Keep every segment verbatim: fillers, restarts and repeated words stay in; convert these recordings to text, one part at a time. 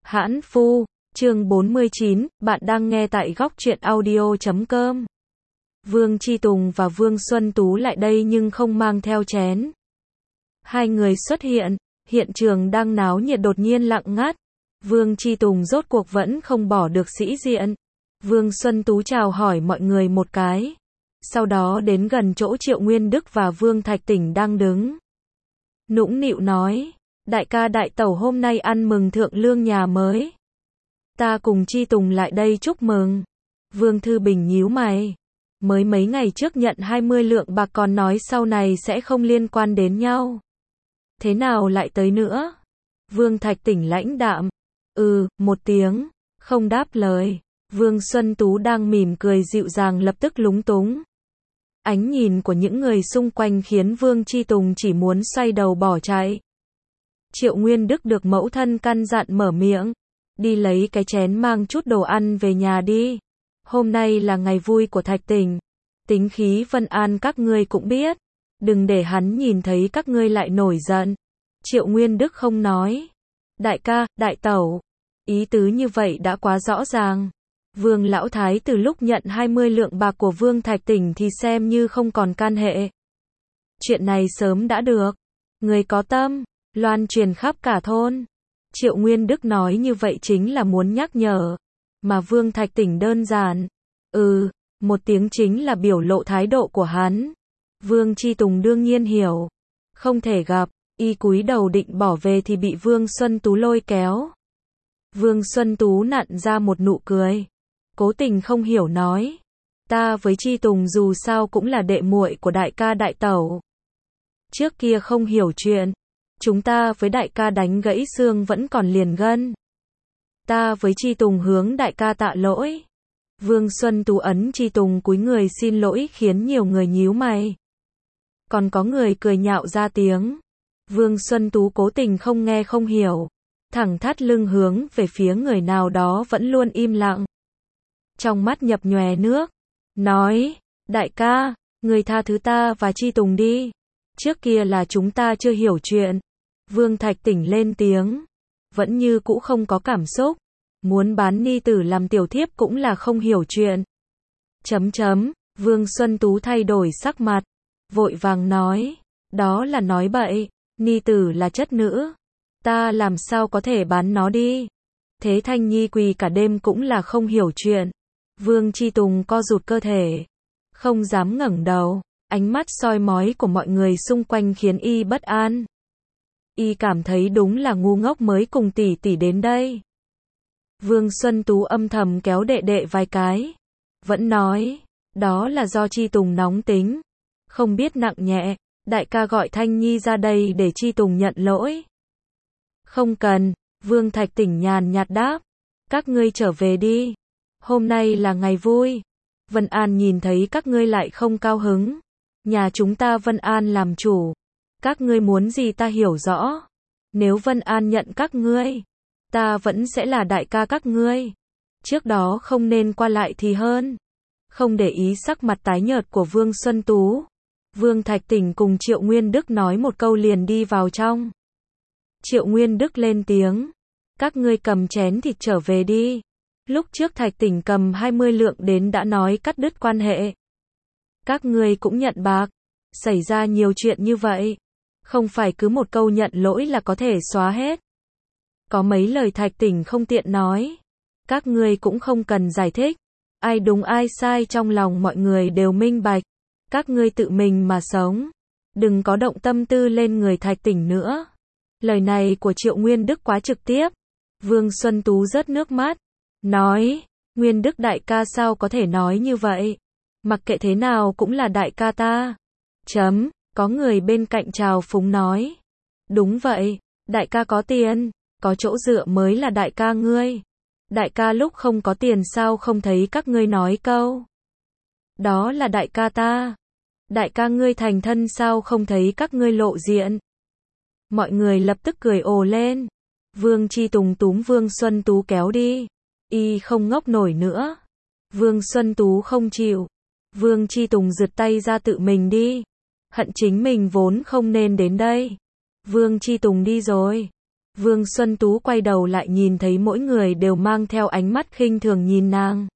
Hãn Phu, chương bốn mươi chín, bạn đang nghe tại góc truyện audio chấm com. Vương Chi Tùng và Vương Xuân Tú lại đây nhưng không mang theo chén. Hai người xuất hiện, hiện trường đang náo nhiệt đột nhiên lặng ngắt. Vương Chi Tùng rốt cuộc vẫn không bỏ được sĩ diện. Vương Xuân Tú chào hỏi mọi người một cái. Sau đó đến gần chỗ Triệu Nguyên Đức và Vương Thạch Tỉnh đang đứng. Nũng nịu nói, đại ca đại tẩu hôm nay ăn mừng thượng lương nhà mới. Ta cùng Chi Tùng lại đây chúc mừng. Vương Thư Bình nhíu mày. Mới mấy ngày trước nhận hai mươi lượng bạc còn nói sau này sẽ không liên quan đến nhau. Thế nào lại tới nữa? Vương Thạch Tỉnh lãnh đạm. Ừ, một tiếng, không đáp lời. Vương Xuân Tú đang mỉm cười dịu dàng lập tức lúng túng. Ánh nhìn của những người xung quanh khiến Vương Chi Tùng chỉ muốn xoay đầu bỏ chạy. Triệu Nguyên Đức được mẫu thân căn dặn mở miệng. Đi lấy cái chén mang chút đồ ăn về nhà đi. Hôm nay là ngày vui của Thạch Tỉnh. Tính khí Vân An các ngươi cũng biết. Đừng để hắn nhìn thấy các ngươi lại nổi giận. Triệu Nguyên Đức không nói. Đại ca, đại tẩu. Ý tứ như vậy đã quá rõ ràng. Vương Lão Thái từ lúc nhận hai mươi lượng bạc của Vương Thạch Tỉnh thì xem như không còn can hệ. Chuyện này sớm đã được. Người có tâm, loan truyền khắp cả thôn. Triệu Nguyên Đức nói như vậy chính là muốn nhắc nhở. Mà Vương Thạch Tỉnh đơn giản. Ừ, một tiếng chính là biểu lộ thái độ của hắn. Vương Chi Tùng đương nhiên hiểu. Không thể gặp, y cúi đầu định bỏ về thì bị Vương Xuân Tú lôi kéo. Vương Xuân Tú nặn ra một nụ cười. Cố tình không hiểu nói. Ta với Chi Tùng dù sao cũng là đệ muội của đại ca đại tẩu. Trước kia không hiểu chuyện. Chúng ta với đại ca đánh gãy xương vẫn còn liền gân. Ta với Chi Tùng hướng đại ca tạ lỗi. Vương Xuân Tú ấn Chi Tùng cúi người xin lỗi khiến nhiều người nhíu mày. Còn có người cười nhạo ra tiếng. Vương Xuân Tú cố tình không nghe không hiểu. Thẳng thắt lưng hướng về phía người nào đó vẫn luôn im lặng. Trong mắt nhập nhòe nước. Nói, đại ca, người tha thứ ta và Chi Tùng đi. Trước kia là chúng ta chưa hiểu chuyện. Vương Thạch Tỉnh lên tiếng. Vẫn như cũ không có cảm xúc. Muốn bán ni tử làm tiểu thiếp cũng là không hiểu chuyện. Chấm chấm, Vương Xuân Tú thay đổi sắc mặt. Vội vàng nói. Đó là nói bậy. Ni tử là chất nữ. Ta làm sao có thể bán nó đi. Thế Thanh Nhi quỳ cả đêm cũng là không hiểu chuyện. Vương Chi Tùng co rụt cơ thể. Không dám ngẩng đầu. Ánh mắt soi mói của mọi người xung quanh khiến y bất an. Y cảm thấy đúng là ngu ngốc mới cùng tỷ tỷ đến đây. Vương Xuân Tú âm thầm kéo đệ đệ vài cái. Vẫn nói. Đó là do Chi Tùng nóng tính. Không biết nặng nhẹ. Đại ca gọi Thanh Nhi ra đây để Chi Tùng nhận lỗi. Không cần. Vương Thạch Tỉnh nhàn nhạt đáp. Các ngươi trở về đi. Hôm nay là ngày vui. Vân An nhìn thấy các ngươi lại không cao hứng. Nhà chúng ta Vân An làm chủ. Các ngươi muốn gì ta hiểu rõ. Nếu Vân An nhận các ngươi, ta vẫn sẽ là đại ca các ngươi. Trước đó không nên qua lại thì hơn. Không để ý sắc mặt tái nhợt của Vương Xuân Tú. Vương Thạch Tỉnh cùng Triệu Nguyên Đức nói một câu liền đi vào trong. Triệu Nguyên Đức lên tiếng. Các ngươi cầm chén thịt trở về đi. Lúc trước Thạch Tỉnh cầm hai mươi lượng đến đã nói cắt đứt quan hệ. Các ngươi cũng nhận bạc. Xảy ra nhiều chuyện như vậy. Không phải cứ một câu nhận lỗi là có thể xóa hết. Có mấy lời Thạch Tỉnh không tiện nói. Các ngươi cũng không cần giải thích. Ai đúng ai sai trong lòng mọi người đều minh bạch. Các ngươi tự mình mà sống. Đừng có động tâm tư lên người Thạch Tỉnh nữa. Lời này của Triệu Nguyên Đức quá trực tiếp. Vương Xuân Tú rớt nước mắt. Nói, Nguyên Đức đại ca sao có thể nói như vậy? Mặc kệ thế nào cũng là đại ca ta. Chấm, có người bên cạnh trào phúng nói. Đúng vậy, đại ca có tiền, có chỗ dựa mới là đại ca ngươi. Đại ca lúc không có tiền sao không thấy các ngươi nói câu. Đó là đại ca ta. Đại ca ngươi thành thân sao không thấy các ngươi lộ diện. Mọi người lập tức cười ồ lên. Vương Chi Tùng túm Vương Xuân Tú kéo đi. Y không ngốc nổi nữa. Vương Xuân Tú không chịu. Vương Chi Tùng giật tay ra tự mình đi. Hận chính mình vốn không nên đến đây. Vương Chi Tùng đi rồi. Vương Xuân Tú quay đầu lại nhìn thấy mỗi người đều mang theo ánh mắt khinh thường nhìn nàng.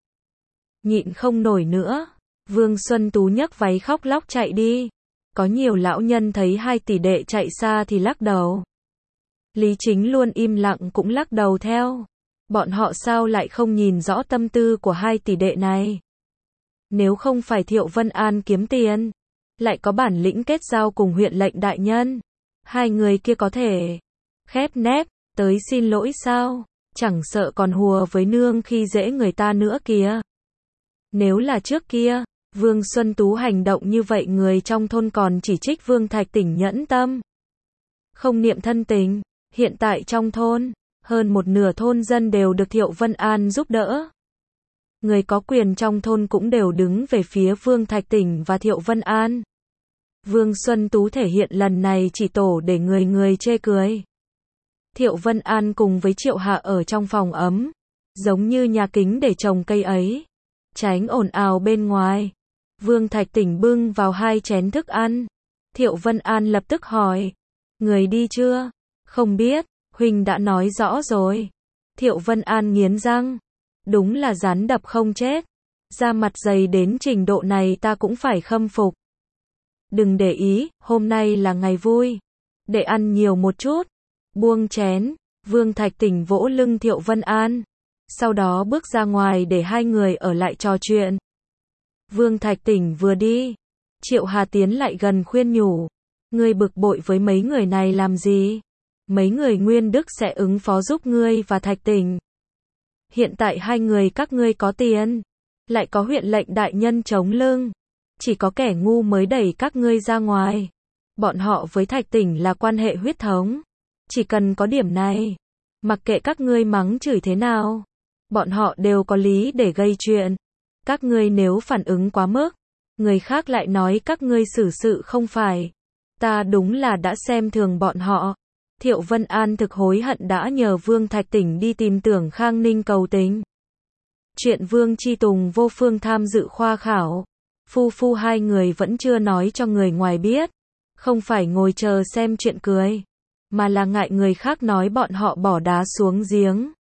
Nhịn không nổi nữa, Vương Xuân Tú nhấc váy khóc lóc chạy đi. Có nhiều lão nhân thấy hai tỷ đệ chạy xa thì lắc đầu. Lý Chính luôn im lặng cũng lắc đầu theo. Bọn họ sao lại không nhìn rõ tâm tư của hai tỷ đệ này? Nếu không phải Thiệu Vân An kiếm tiền, lại có bản lĩnh kết giao cùng huyện lệnh đại nhân, hai người kia có thể khép nép tới xin lỗi sao? Chẳng sợ còn hùa với nương khi dễ người ta nữa kìa. Nếu là trước kia, Vương Xuân Tú hành động như vậy, người trong thôn còn chỉ trích Vương Thạch Tỉnh nhẫn tâm, không niệm thân tình. Hiện tại trong thôn, hơn một nửa thôn dân đều được Thiệu Vân An giúp đỡ. Người có quyền trong thôn cũng đều đứng về phía Vương Thạch Tỉnh và Thiệu Vân An. Vương Xuân Tú thể hiện lần này chỉ tổ để người người chê cười. Thiệu Vân An cùng với Triệu Hạ ở trong phòng ấm, giống như nhà kính để trồng cây ấy, tránh ồn ào bên ngoài. Vương Thạch Tỉnh bưng vào hai chén thức ăn. Thiệu Vân An lập tức hỏi, người đi chưa? Không biết, huynh đã nói rõ rồi. Thiệu Vân An nghiến răng, đúng là rắn đập không chết, da mặt dày đến trình độ này ta cũng phải khâm phục. Đừng để ý, hôm nay là ngày vui, để ăn nhiều một chút. Buông chén, Vương Thạch Tỉnh vỗ lưng Thiệu Vân An, sau đó bước ra ngoài để hai người ở lại trò chuyện. Vương Thạch Tỉnh vừa đi, Triệu Hà tiến lại gần khuyên nhủ, ngươi bực bội với mấy người này làm gì? Mấy người Nguyên Đức sẽ ứng phó giúp ngươi và Thạch Tỉnh. Hiện tại hai người các ngươi có tiền, lại có huyện lệnh đại nhân chống lưng, chỉ có kẻ ngu mới đẩy các ngươi ra ngoài. Bọn họ với Thạch Tỉnh là quan hệ huyết thống, chỉ cần có điểm này, mặc kệ các ngươi mắng chửi thế nào, bọn họ đều có lý để gây chuyện. Các ngươi nếu phản ứng quá mức, người khác lại nói các ngươi xử sự không phải. Ta đúng là đã xem thường bọn họ. Thiệu Vân An thực hối hận đã nhờ Vương Thạch Tỉnh đi tìm Tưởng Khang Ninh cầu tình. Chuyện Vương Chi Tùng vô phương tham dự khoa khảo, phu phu hai người vẫn chưa nói cho người ngoài biết. Không phải ngồi chờ xem chuyện cười, mà là ngại người khác nói bọn họ bỏ đá xuống giếng,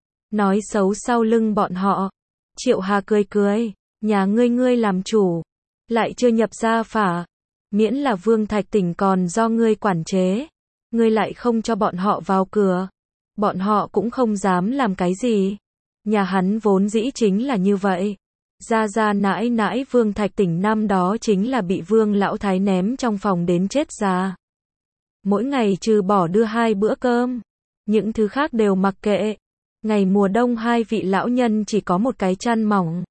nói xấu sau lưng bọn họ. Triệu Hà cười cười, nhà ngươi ngươi làm chủ, lại chưa nhập gia phả, miễn là Vương Thạch Tỉnh còn do ngươi quản chế, ngươi lại không cho bọn họ vào cửa, bọn họ cũng không dám làm cái gì. Nhà hắn vốn dĩ chính là như vậy. Gia gia nãi nãi Vương Thạch Tỉnh năm đó chính là bị Vương Lão Thái ném trong phòng đến chết già. Mỗi ngày trừ bỏ đưa hai bữa cơm, những thứ khác đều mặc kệ. Ngày mùa đông hai vị lão nhân chỉ có một cái chăn mỏng.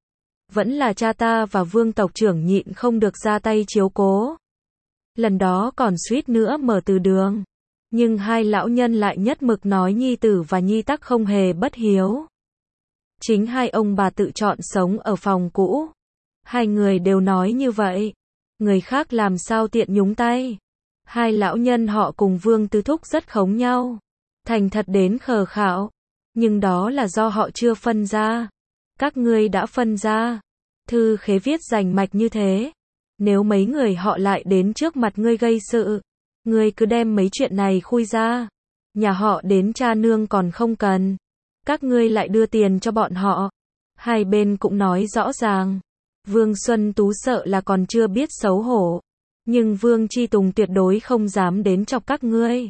Vẫn là cha ta và Vương tộc trưởng nhịn không được ra tay chiếu cố. Lần đó còn suýt nữa mở từ đường. Nhưng hai lão nhân lại nhất mực nói nhi tử và nhi tắc không hề bất hiếu. Chính hai ông bà tự chọn sống ở phòng cũ. Hai người đều nói như vậy. Người khác làm sao tiện nhúng tay. Hai lão nhân họ cùng Vương Tứ Thúc rất khống nhau. Thành thật đến khờ khạo. Nhưng đó là do họ chưa phân ra. Các ngươi đã phân ra. Thư khế viết rành mạch như thế. Nếu mấy người họ lại đến trước mặt ngươi gây sự, ngươi cứ đem mấy chuyện này khui ra. Nhà họ đến cha nương còn không cần. Các ngươi lại đưa tiền cho bọn họ. Hai bên cũng nói rõ ràng. Vương Xuân Tú sợ là còn chưa biết xấu hổ. Nhưng Vương Chi Tùng tuyệt đối không dám đến chọc các ngươi.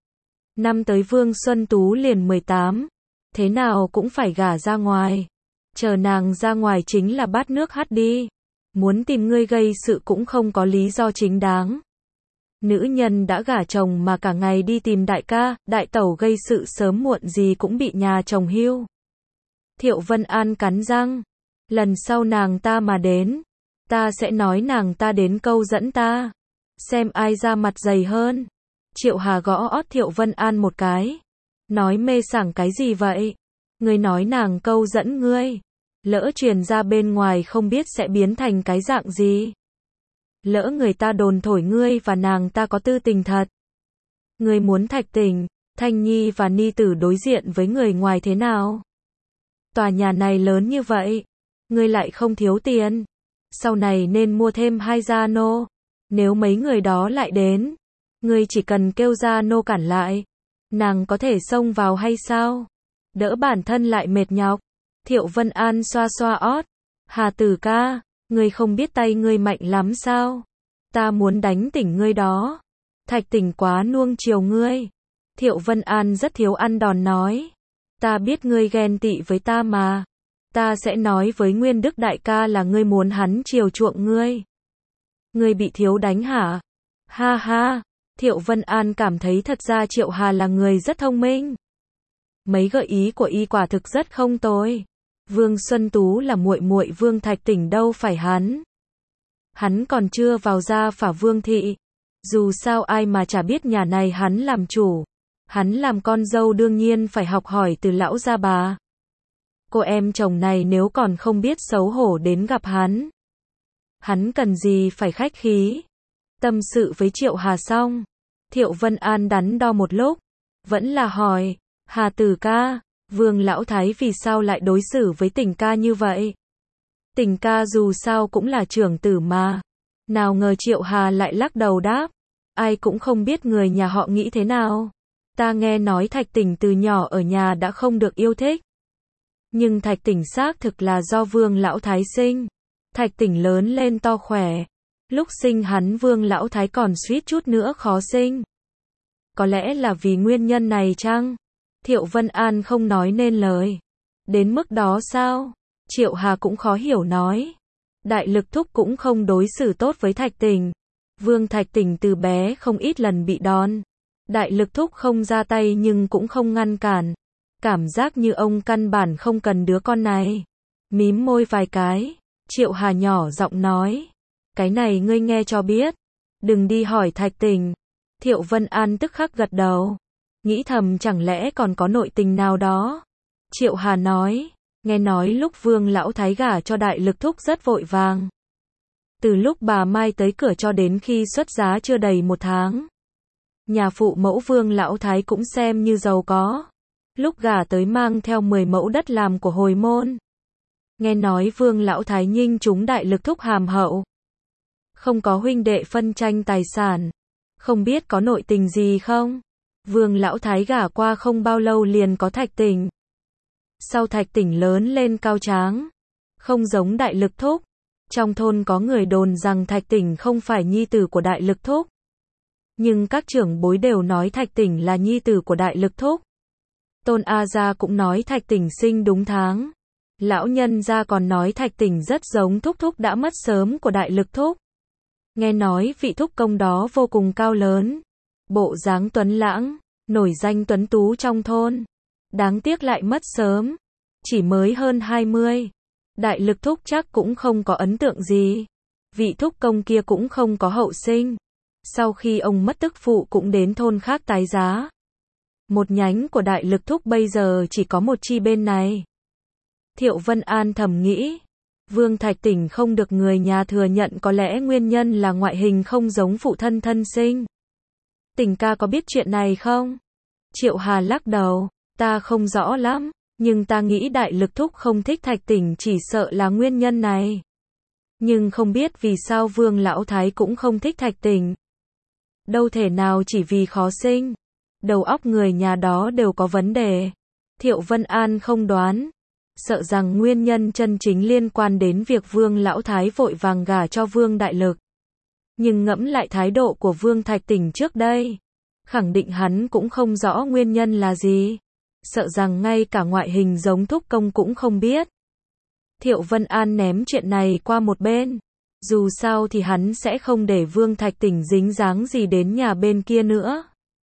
Năm tới Vương Xuân Tú liền mười tám. Thế nào cũng phải gả ra ngoài. Chờ nàng ra ngoài chính là bát nước hắt đi. Muốn tìm ngươi gây sự cũng không có lý do chính đáng. Nữ nhân đã gả chồng mà cả ngày đi tìm đại ca, đại tẩu gây sự sớm muộn gì cũng bị nhà chồng hưu. Thiệu Vân An cắn răng. Lần sau nàng ta mà đến, ta sẽ nói nàng ta đến câu dẫn ta. Xem ai ra mặt dày hơn. Triệu Hà gõ ót Thiệu Vân An một cái. Nói mê sảng cái gì vậy? Ngươi nói nàng câu dẫn ngươi. Lỡ truyền ra bên ngoài không biết sẽ biến thành cái dạng gì. Lỡ người ta đồn thổi ngươi và nàng ta có tư tình thật. Ngươi muốn Thạch Tỉnh, Thanh Nhi và Ni Tử đối diện với người ngoài thế nào? Tòa nhà này lớn như vậy, ngươi lại không thiếu tiền. Sau này nên mua thêm hai gia nô. Nếu mấy người đó lại đến, ngươi chỉ cần kêu gia nô cản lại. Nàng có thể xông vào hay sao? Đỡ bản thân lại mệt nhọc. Thiệu Vân An xoa xoa ót. Hà Tử ca, ngươi không biết tay ngươi mạnh lắm sao? Ta muốn đánh tỉnh ngươi đó. Thạch Tỉnh quá nuông chiều ngươi. Thiệu Vân An rất thiếu ăn đòn nói. Ta biết ngươi ghen tị với ta mà. Ta sẽ nói với Nguyên Đức đại ca là ngươi muốn hắn chiều chuộng ngươi. Ngươi bị thiếu đánh hả? Ha ha. Thiệu Vân An cảm thấy thật ra Triệu Hà là người rất thông minh. Mấy gợi ý của y quả thực rất không tồi. Vương Xuân Tú là muội muội Vương Thạch Tỉnh đâu phải hắn. Hắn còn chưa vào gia phả Vương thị. Dù sao ai mà chả biết nhà này hắn làm chủ. Hắn làm con dâu đương nhiên phải học hỏi từ lão gia bà. Cô em chồng này nếu còn không biết xấu hổ đến gặp hắn. Hắn cần gì phải khách khí. Tâm sự với Triệu Hà xong. Thiệu Vân An đắn đo một lúc. Vẫn là hỏi. Hà Tử ca, Vương lão thái vì sao lại đối xử với Tỉnh ca như vậy? Tỉnh ca dù sao cũng là trưởng tử mà. Nào ngờ Triệu Hà lại lắc đầu đáp. Ai cũng không biết người nhà họ nghĩ thế nào. Ta nghe nói Thạch Tỉnh từ nhỏ ở nhà đã không được yêu thích. Nhưng Thạch Tỉnh xác thực là do Vương lão thái sinh. Thạch Tỉnh lớn lên to khỏe. Lúc sinh hắn Vương lão thái còn suýt chút nữa khó sinh. Có lẽ là vì nguyên nhân này chăng? Thiệu Vân An không nói nên lời. Đến mức đó sao? Triệu Hà cũng khó hiểu nói. Đại lực thúc cũng không đối xử tốt với Thạch Tỉnh. Vương Thạch Tỉnh từ bé không ít lần bị đòn. Đại lực thúc không ra tay nhưng cũng không ngăn cản. Cảm giác như ông căn bản không cần đứa con này. Mím môi vài cái. Triệu Hà nhỏ giọng nói. Cái này ngươi nghe cho biết. Đừng đi hỏi Thạch Tỉnh. Thiệu Vân An tức khắc gật đầu. Nghĩ thầm chẳng lẽ còn có nội tình nào đó. Triệu Hà nói. Nghe nói lúc Vương lão thái gả cho đại lực thúc rất vội vàng. Từ lúc bà Mai tới cửa cho đến khi xuất giá chưa đầy một tháng. Nhà phụ mẫu Vương lão thái cũng xem như giàu có. Lúc gả tới mang theo mười mẫu đất làm của hồi môn. Nghe nói Vương lão thái nhinh chúng đại lực thúc hàm hậu. Không có huynh đệ phân tranh tài sản. Không biết có nội tình gì không? Vương lão thái gả qua không bao lâu liền có Thạch Tỉnh. Sau Thạch Tỉnh lớn lên cao tráng. Không giống đại lực thúc. Trong thôn có người đồn rằng Thạch Tỉnh không phải nhi tử của đại lực thúc. Nhưng các trưởng bối đều nói Thạch Tỉnh là nhi tử của đại lực thúc. Tôn A Gia cũng nói Thạch Tỉnh sinh đúng tháng. Lão nhân gia còn nói Thạch Tỉnh rất giống thúc thúc đã mất sớm của đại lực thúc. Nghe nói vị thúc công đó vô cùng cao lớn. Bộ dáng tuấn lãng, nổi danh tuấn tú trong thôn. Đáng tiếc lại mất sớm. Chỉ mới hơn hai mươi. Đại lực thúc chắc cũng không có ấn tượng gì. Vị thúc công kia cũng không có hậu sinh. Sau khi ông mất tức phụ cũng đến thôn khác tái giá. Một nhánh của đại lực thúc bây giờ chỉ có một chi bên này. Thiệu Vân An thầm nghĩ. Vương Thạch Tỉnh không được người nhà thừa nhận có lẽ nguyên nhân là ngoại hình không giống phụ thân thân sinh. Tỉnh ca có biết chuyện này không? Triệu Hà lắc đầu. Ta không rõ lắm. Nhưng ta nghĩ đại lực thúc không thích Thạch Tỉnh chỉ sợ là nguyên nhân này. Nhưng không biết vì sao Vương lão thái cũng không thích Thạch Tỉnh. Đâu thể nào chỉ vì khó sinh. Đầu óc người nhà đó đều có vấn đề. Thiệu Vân An không đoán. Sợ rằng nguyên nhân chân chính liên quan đến việc Vương lão thái vội vàng gả cho Vương đại lực. Nhưng ngẫm lại thái độ của Vương Thạch Tỉnh trước đây, khẳng định hắn cũng không rõ nguyên nhân là gì. Sợ rằng ngay cả ngoại hình giống thúc công cũng không biết. Thiệu Vân An ném chuyện này qua một bên. Dù sao thì hắn sẽ không để Vương Thạch Tỉnh dính dáng gì đến nhà bên kia nữa.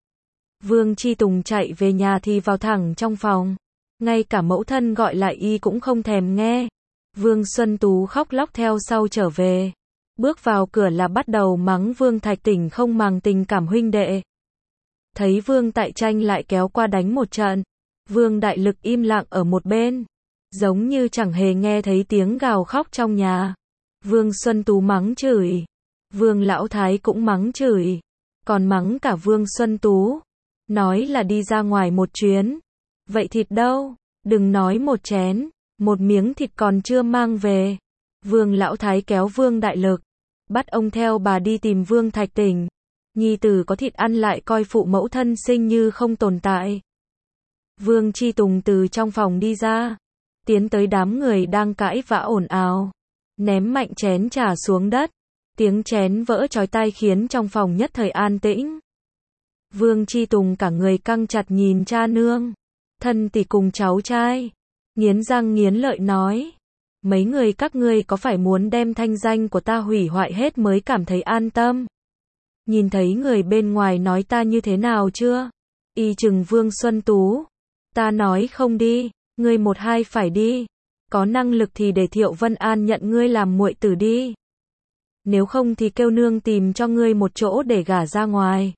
Vương Chi Tùng chạy về nhà thì vào thẳng trong phòng. Ngay cả mẫu thân gọi lại y cũng không thèm nghe. Vương Xuân Tú khóc lóc theo sau trở về. Bước vào cửa là bắt đầu mắng Vương Thạch Tỉnh không màng tình cảm huynh đệ. Thấy Vương Tại Tranh lại kéo qua đánh một trận. Vương Đại Lực im lặng ở một bên. Giống như chẳng hề nghe thấy tiếng gào khóc trong nhà. Vương Xuân Tú mắng chửi. Vương Lão Thái cũng mắng chửi. Còn mắng cả Vương Xuân Tú. Nói là đi ra ngoài một chuyến. Vậy thịt đâu? Đừng nói một chén. Một miếng thịt còn chưa mang về. Vương Lão Thái kéo Vương Đại Lực. Bắt ông theo bà đi tìm Vương Thạch Tỉnh. Nhi tử có thịt ăn lại coi phụ mẫu thân sinh như không tồn tại. Vương Chi Tùng từ trong phòng đi ra, tiến tới đám người đang cãi vã ồn ào, ném mạnh chén trà xuống đất. Tiếng chén vỡ chói tai khiến trong phòng nhất thời an tĩnh. Vương Chi Tùng cả người căng chặt nhìn cha nương, thân tỷ cùng cháu trai, nghiến răng nghiến lợi nói: mấy người các ngươi có phải muốn đem thanh danh của ta hủy hoại hết mới cảm thấy an tâm? Nhìn thấy người bên ngoài nói ta như thế nào chưa? Y chừng Vương Xuân Tú, ta nói không đi, ngươi một hai phải đi, có năng lực thì để Thiệu Vân An nhận ngươi làm muội tử đi. Nếu không thì kêu nương tìm cho ngươi một chỗ để gả ra ngoài.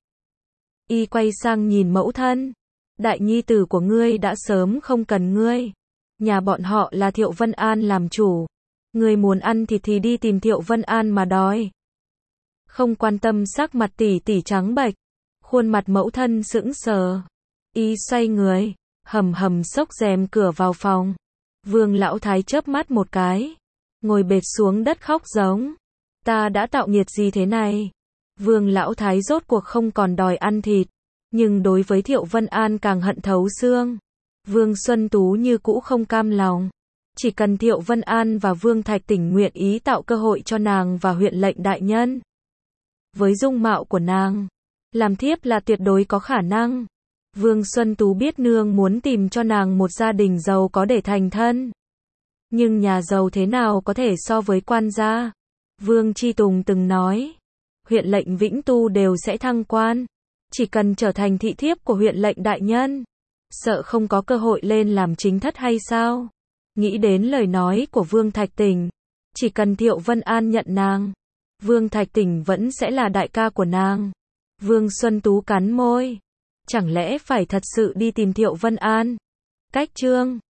Y quay sang nhìn mẫu thân, đại nhi tử của ngươi đã sớm không cần ngươi. Nhà bọn họ là Thiệu Vân An làm chủ. Ngươi muốn ăn thịt thì đi tìm Thiệu Vân An mà đòi. Không quan tâm sắc mặt tỷ tỷ trắng bệch, khuôn mặt mẫu thân sững sờ. Y xoay người, hầm hầm xốc rèm cửa vào phòng. Vương Lão Thái chớp mắt một cái, ngồi bệt xuống đất khóc giống: ta đã tạo nghiệt gì thế này? Vương Lão Thái rốt cuộc không còn đòi ăn thịt, nhưng đối với Thiệu Vân An càng hận thấu xương. Vương Xuân Tú như cũ không cam lòng, chỉ cần Thiệu Vân An và Vương Thạch Tỉnh nguyện ý tạo cơ hội cho nàng và huyện lệnh đại nhân. Với dung mạo của nàng, làm thiếp là tuyệt đối có khả năng. Vương Xuân Tú biết nương muốn tìm cho nàng một gia đình giàu có để thành thân. Nhưng nhà giàu thế nào có thể so với quan gia? Vương Chi Tùng từng nói, huyện lệnh Vĩnh Tu đều sẽ thăng quan, chỉ cần trở thành thị thiếp của huyện lệnh đại nhân, sợ không có cơ hội lên làm chính thất hay sao? Nghĩ đến lời nói của Vương Thạch Tỉnh, chỉ cần Thiệu Vân An nhận nàng, Vương Thạch Tỉnh vẫn sẽ là đại ca của nàng. Vương Xuân Tú cắn môi, chẳng lẽ phải thật sự đi tìm Thiệu Vân An? Cách chương